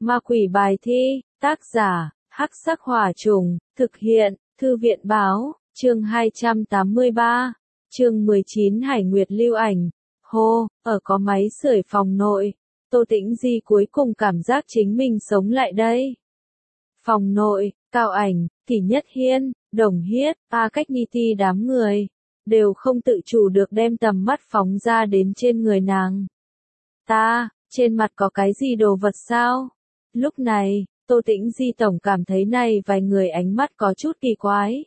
Ma quỷ bài thi, tác giả, Hắc Sắc Hỏa Trùng, thực hiện, Thư viện báo, chương 283, chương 19 Hải Nguyệt lưu ảnh. Hô, ở có máy sưởi phòng nội, Tô Tĩnh Di cuối cùng cảm giác chính mình sống lại đây. Phòng nội, Cao Ảnh, Kỷ Nhất Hiên, Đồng Hiết, A Cách Ni Ti đám người, đều không tự chủ được đem tầm mắt phóng ra đến trên người nàng. Trên mặt có cái gì đồ vật sao? Lúc này, Tô Tĩnh Di tổng cảm thấy này vài người ánh mắt có chút kỳ quái.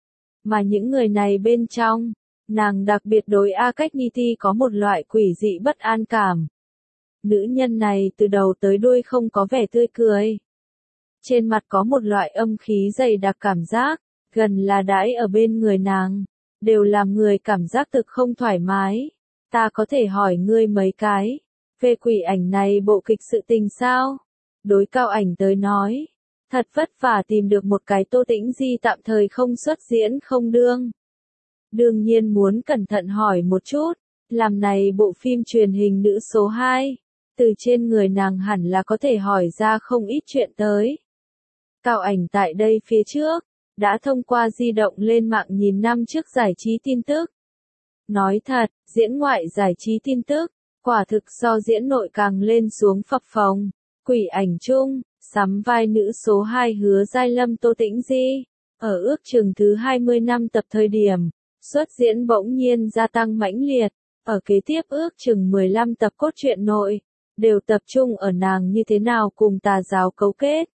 Mà những người này bên trong, nàng đặc biệt đối A Cách Ni Ti có một loại quỷ dị bất an cảm. Nữ nhân này từ đầu tới đuôi không có vẻ tươi cười. Trên mặt có một loại âm khí dày đặc cảm giác, gần là đãi ở bên người nàng, đều làm người cảm giác thực không thoải mái. Ta có thể hỏi ngươi mấy cái, về quỷ ảnh này bộ kịch sự tình sao? Đối Cao Ảnh tới nói, thật vất vả tìm được một cái Tô Tĩnh Di tạm thời không xuất diễn không đương. Đương nhiên muốn cẩn thận hỏi một chút, làm này bộ phim truyền hình nữ số 2, từ trên người nàng hẳn là có thể hỏi ra không ít chuyện tới. Cao Ảnh tại đây phía trước, đã thông qua di động lên mạng nhìn năm trước giải trí tin tức. Nói thật, diễn ngoại giải trí tin tức, quả thực so diễn nội càng lên xuống phập phồng. Quỷ ảnh chung, sắm vai nữ số 2 Hứa Giai Lâm Tô Tĩnh Di, ở ước chừng thứ 20 năm tập thời điểm, xuất diễn bỗng nhiên gia tăng mãnh liệt, ở kế tiếp ước chừng 15 tập cốt truyện nội, đều tập trung ở nàng như thế nào cùng tà giáo cấu kết.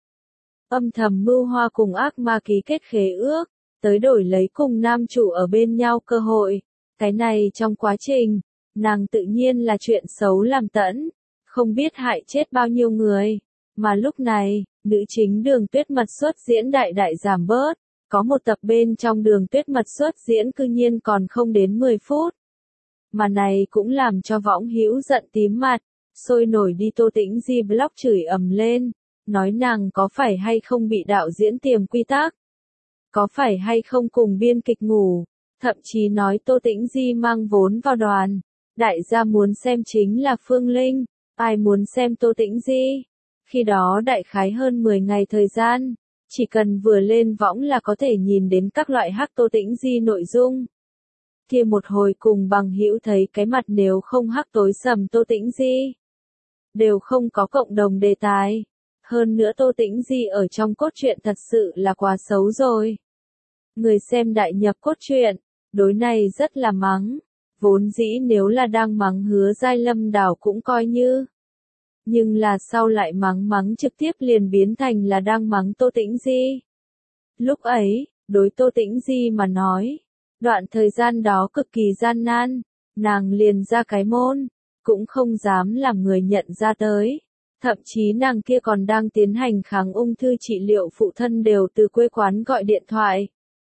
Âm thầm mưu hoa cùng ác ma ký kết khế ước, tới đổi lấy cùng nam chủ ở bên nhau cơ hội. Cái này trong quá trình, nàng tự nhiên là chuyện xấu làm tẫn, không biết hại chết bao nhiêu người. Mà lúc này, nữ chính Đường Tuyết Mật xuất diễn đại giảm bớt, có một tập bên trong Đường Tuyết Mật xuất diễn cư nhiên còn không đến 10 phút. Mà này cũng làm cho võng hữu giận tím mặt, sôi nổi đi Tô Tĩnh Di blog chửi ầm lên, nói nàng có phải hay không bị đạo diễn tiềm quy tắc, có phải hay không cùng biên kịch ngủ, thậm chí nói Tô Tĩnh Di mang vốn vào đoàn. Đại gia muốn xem chính là Phương Linh, ai muốn xem Tô Tĩnh Di. Khi đó đại khái hơn 10 ngày thời gian, chỉ cần vừa lên võng là có thể nhìn đến các loại hắc Tô Tĩnh Di nội dung. Kia một hồi cùng bằng hữu thấy cái mặt nếu không hắc tối sầm Tô Tĩnh Di, đều không có cộng đồng đề tài. Hơn nữa Tô Tĩnh Di ở trong cốt truyện thật sự là quá xấu rồi. Người xem đại nhập cốt truyện, đối này rất là mắng. Vốn dĩ nếu là đang mắng Hứa Giai Lâm đảo cũng coi như. Nhưng là sau lại mắng trực tiếp liền biến thành là đang mắng Tô Tĩnh Di. Lúc ấy, đối Tô Tĩnh Di mà nói, đoạn thời gian đó cực kỳ gian nan, nàng liền ra cái môn, cũng không dám làm người nhận ra tới. Thậm chí nàng kia còn đang tiến hành kháng ung thư trị liệu, phụ thân đều từ quê quán gọi điện thoại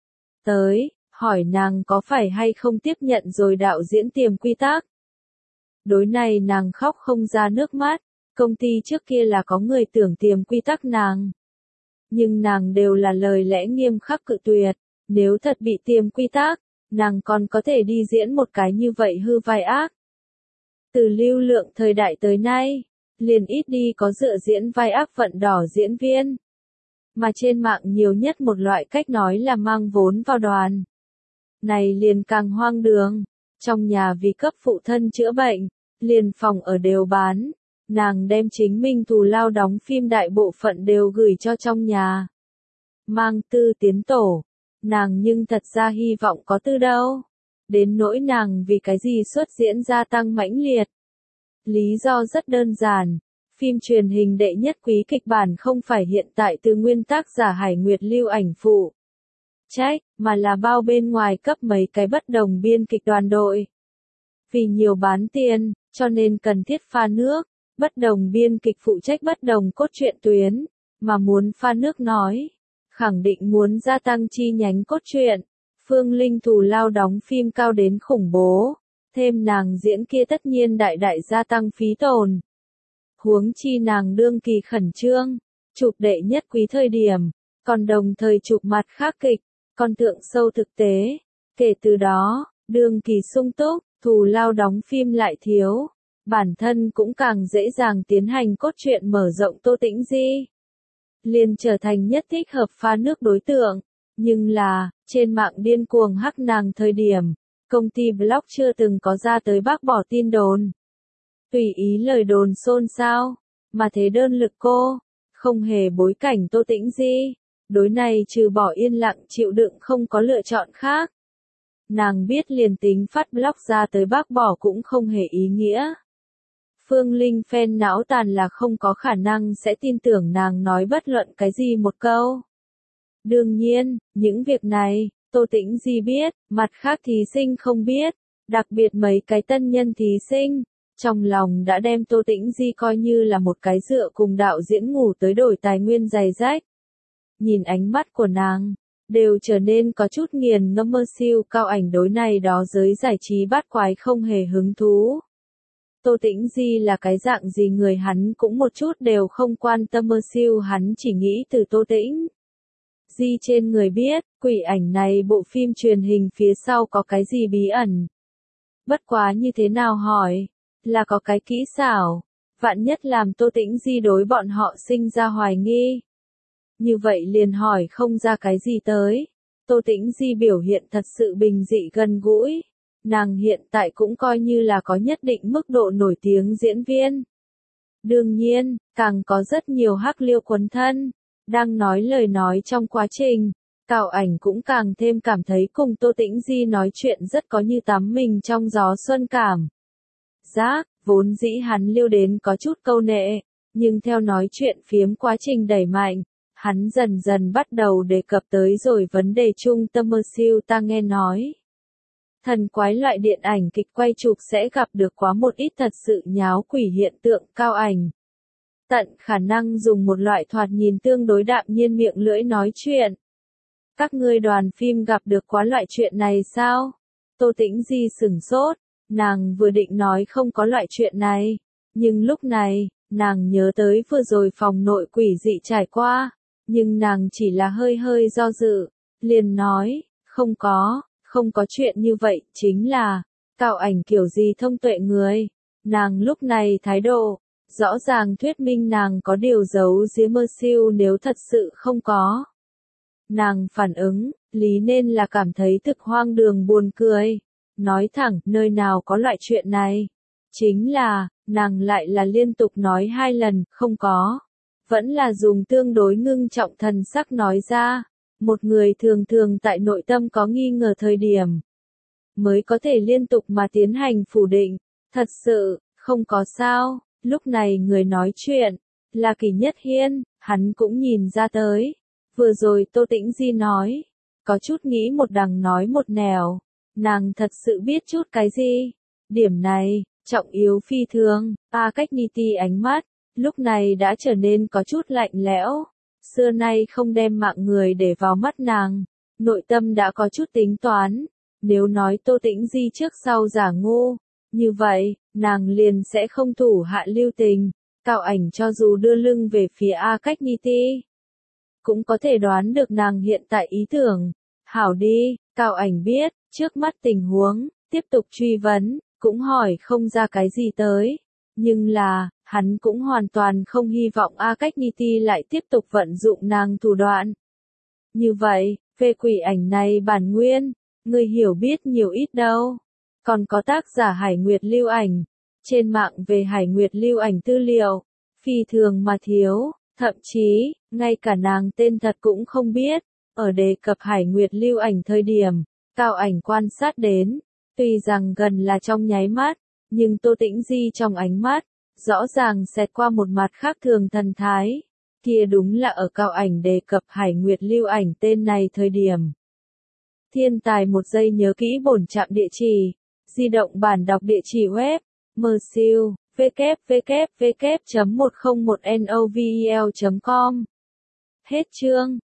tới, hỏi nàng có phải hay không tiếp nhận rồi đạo diễn tiềm quy tắc. Đối này nàng khóc không ra nước mắt, công ty trước kia là có người tưởng tiềm quy tắc nàng. Nhưng nàng đều là lời lẽ nghiêm khắc cự tuyệt, nếu thật bị tiềm quy tắc, nàng còn có thể đi diễn một cái như vậy hư vai ác. Từ lưu lượng thời đại tới nay, liền ít đi có dựa diễn vai ác vận đỏ diễn viên. Mà trên mạng nhiều nhất một loại cách nói là mang vốn vào đoàn. Này liền càng hoang đường, trong nhà vì cấp phụ thân chữa bệnh, liền phòng ở đều bán, nàng đem chính mình thù lao đóng phim đại bộ phận đều gửi cho trong nhà. Mang tư tiến tổ, nàng nhưng thật ra hy vọng có tư đâu. Đến nỗi nàng vì cái gì xuất diễn gia tăng mãnh liệt. Lý do rất đơn giản, phim truyền hình đệ nhất quý kịch bản không phải hiện tại từ nguyên tác giả Hải Nguyệt lưu ảnh phụ trách, mà là bao bên ngoài cấp mấy cái bất đồng biên kịch đoàn đội. Vì nhiều bán tiền, cho nên cần thiết pha nước, bất đồng biên kịch phụ trách bất đồng cốt truyện tuyến, mà muốn pha nước nói, khẳng định muốn gia tăng chi nhánh cốt truyện. Phương Linh thù lao đóng phim cao đến khủng bố, thêm nàng diễn kia tất nhiên đại gia tăng phí tồn. Huống chi nàng đương kỳ khẩn trương, chụp đệ nhất quý thời điểm, còn đồng thời chụp mặt khác kịch, còn tượng sâu thực tế. Kể từ đó, đương kỳ sung túc, thù lao đóng phim lại thiếu. bản thân cũng càng dễ dàng tiến hành cốt truyện mở rộng Tô Tĩnh Di. Liền trở thành nhất thích hợp pha nước đối tượng. Nhưng là, trên mạng điên cuồng hắc nàng thời điểm, công ty blog chưa từng có ra tới bác bỏ tin đồn. Tùy ý lời đồn xôn xao, mà thế đơn lực cô, không hề bối cảnh Tô Tĩnh Di. Đối này trừ bỏ yên lặng chịu đựng không có lựa chọn khác. Nàng biết liền tính phát blog ra tới bác bỏ cũng không hề ý nghĩa. Phương Linh fan não tàn là không có khả năng sẽ tin tưởng nàng nói bất luận cái gì một câu. Đương nhiên, những việc này, Tô Tĩnh Di biết, mặt khác thí sinh không biết, đặc biệt mấy cái tân nhân thí sinh, trong lòng đã đem Tô Tĩnh Di coi như là một cái dựa cùng đạo diễn ngủ tới đổi tài nguyên giày rách. Nhìn ánh mắt của nàng, đều trở nên có chút nghiền ngẫm mơ siêu cao ảnh đối này đó giới giải trí bát quái không hề hứng thú. Tô Tĩnh Di là cái dạng gì người hắn cũng một chút đều không quan tâm mơ siêu hắn chỉ nghĩ từ Tô Tĩnh Di trên người biết, quỷ ảnh này bộ phim truyền hình phía sau có cái gì bí ẩn. Bất quá như thế nào hỏi, là có cái kỹ xảo, vạn nhất làm Tô Tĩnh Di đối bọn họ sinh ra hoài nghi. Như vậy liền hỏi không ra cái gì tới. Tô Tĩnh Di biểu hiện thật sự bình dị gần gũi. Nàng hiện tại cũng coi như là có nhất định mức độ nổi tiếng diễn viên. Đương nhiên, càng có rất nhiều hắc liêu quấn thân. Đang nói lời nói trong quá trình, Cao Ảnh cũng càng thêm cảm thấy cùng Tô Tĩnh Di nói chuyện rất có như tắm mình trong gió xuân cảm. Giác, vốn dĩ hắn liêu đến có chút câu nệ, nhưng theo nói chuyện phiếm quá trình đẩy mạnh, hắn dần dần bắt đầu đề cập tới rồi vấn đề trung tâm mơ siêu ta nghe nói. Thần quái loại điện ảnh kịch quay chụp sẽ gặp được quá một ít thật sự nháo quỷ hiện tượng. Cao Ảnh tận khả năng dùng một loại thoạt nhìn tương đối đạm nhiên miệng lưỡi nói chuyện. Các ngươi đoàn phim gặp được quá loại chuyện này sao? Tô Tĩnh Di sửng sốt, nàng vừa định nói không có loại chuyện này, nhưng lúc này, nàng nhớ tới vừa rồi phòng nội quỷ dị trải qua, nhưng nàng chỉ là hơi hơi do dự, liền nói, không có chuyện như vậy, chính là, Cao Ảnh kiểu gì thông tuệ người, nàng lúc này thái độ, rõ ràng thuyết minh nàng có điều giấu giếm mơ siêu nếu thật sự không có. Nàng phản ứng, lý nên là cảm thấy thực hoang đường buồn cười, nói thẳng, nơi nào có loại chuyện này. Chính là, nàng lại là liên tục nói 2 lần, không có. Vẫn là dùng tương đối ngưng trọng thần sắc nói ra. Một người thường thường tại nội tâm có nghi ngờ thời điểm, mới có thể liên tục mà tiến hành phủ định. Thật sự, không có sao. Lúc này người nói chuyện, là Kỳ Nhất Hiên, hắn cũng nhìn ra tới. Vừa rồi Tô Tĩnh Di nói, có chút nghĩ một đằng nói một nẻo, nàng thật sự biết chút cái gì. Điểm này, trọng yếu phi thường, Cách-Niti ánh mắt, lúc này đã trở nên có chút lạnh lẽo. Xưa nay không đem mạng người để vào mắt nàng, nội tâm đã có chút tính toán. Nếu nói Tô Tĩnh Di trước sau giả ngu, như vậy, nàng liền sẽ không thủ hạ lưu tình. Cao Ảnh cho dù đưa lưng về phía Cách-Niti, cũng có thể đoán được nàng hiện tại ý tưởng. Hảo đi, Cao Ảnh biết, trước mắt tình huống, tiếp tục truy vấn, cũng hỏi không ra cái gì tới. Nhưng là, hắn cũng hoàn toàn không hy vọng Cách-Niti lại tiếp tục vận dụng nàng thủ đoạn. Như vậy, về quỷ ảnh này bản nguyên, người hiểu biết nhiều ít đâu. Còn có tác giả Hải Nguyệt lưu ảnh. Trên mạng về Hải Nguyệt lưu ảnh tư liệu, phi thường mà thiếu, thậm chí, ngay cả nàng tên thật cũng không biết. Ở đề cập Hải Nguyệt lưu ảnh thời điểm, Cao Ảnh quan sát đến, tuy rằng gần là trong nháy mắt, nhưng Tô Tĩnh Di trong ánh mắt, rõ ràng xẹt qua một mặt khác thường thần thái. Kia đúng là ở Cao Ảnh đề cập Hải Nguyệt lưu ảnh tên này thời điểm. Thiên tài một giây nhớ kỹ bổn trạm địa chỉ, di động bản đọc địa chỉ web, mơ siêu, www.101novel.com. Hết chương.